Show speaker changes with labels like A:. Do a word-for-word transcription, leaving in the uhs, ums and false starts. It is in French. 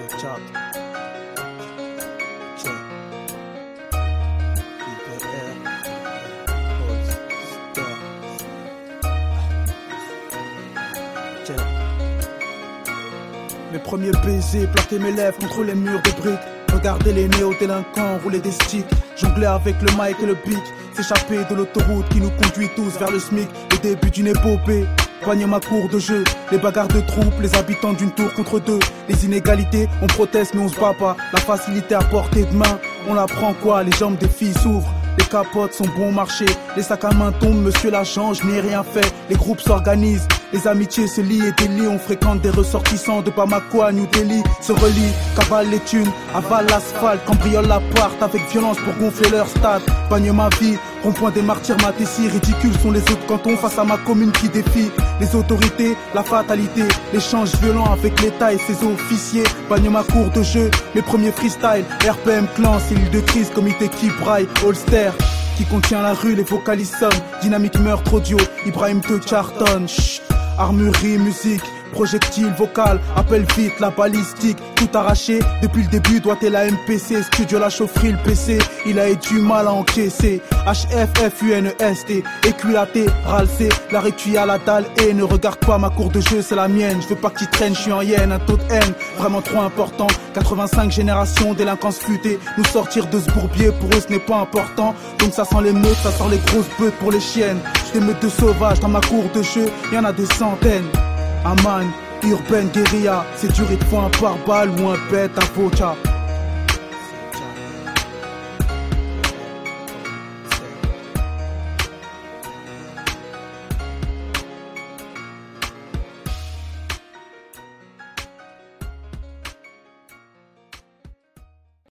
A: Chop. Check. Triple R. Holster. Check. Mes premiers baisers, planter mes lèvres contre les murs de briques. Regarder les néo-délinquants rouler des sticks. Jongler avec le mic et le pic. S'échapper de l'autoroute qui nous conduit tous vers le SMIC. Le début d'une épopée. Poigner ma cour de jeu, les bagarres de troupes, les habitants d'une tour contre deux. Les inégalités, on proteste mais on se bat pas. La facilité à portée de main, on la prend quoi? Les jambes des filles s'ouvrent, les capotes sont bon marché. Les sacs à main tombent, monsieur l'agent, je n'ai rien fait. Les groupes s'organisent, les amitiés se lient et délient. On fréquente des ressortissants de Bamako à New Delhi. Se relient, cavale les thunes, avale l'asphalte, cambriole l'appart avec violence pour gonfler leur stade. Bagne ma vie, rond-point des martyrs, ma si ridicules sont les autres cantons face à ma commune qui défie les autorités, la fatalité, l'échange violent avec l'État et ses officiers. Bagne ma cour de jeu, mes premiers freestyles, R P M clan, cellule de crise, comité qui braille, holster, qui contient la rue, les vocalises sonnent, dynamique meurtre audio, Ibrahim te cartonne, chut, armurerie, musique, projectile vocal, appelle vite la balistique, tout arraché, depuis le début doigté la M P C, studio la chaufferie, le P C, il a eu du mal à encaisser, H F F U N E S T, éculaté, ralcé, la récuit à la dalle et ne regarde pas ma cour de jeu, c'est la mienne, je veux pas que tu traînes, je suis en hyène, un taux de haine, vraiment trop important, quatre-vingt-cinq générations, délinquance futée, nous sortir de ce bourbier, pour eux ce n'est pas important, donc ça sent les meutes, ça sent les grosses beutes pour les chiennes, des meutes de sauvages dans ma cour de jeu, y en a des centaines. Aman, urbaine guérilla, c'est dur, il te faut un pare-balles ou un bête à Bocha.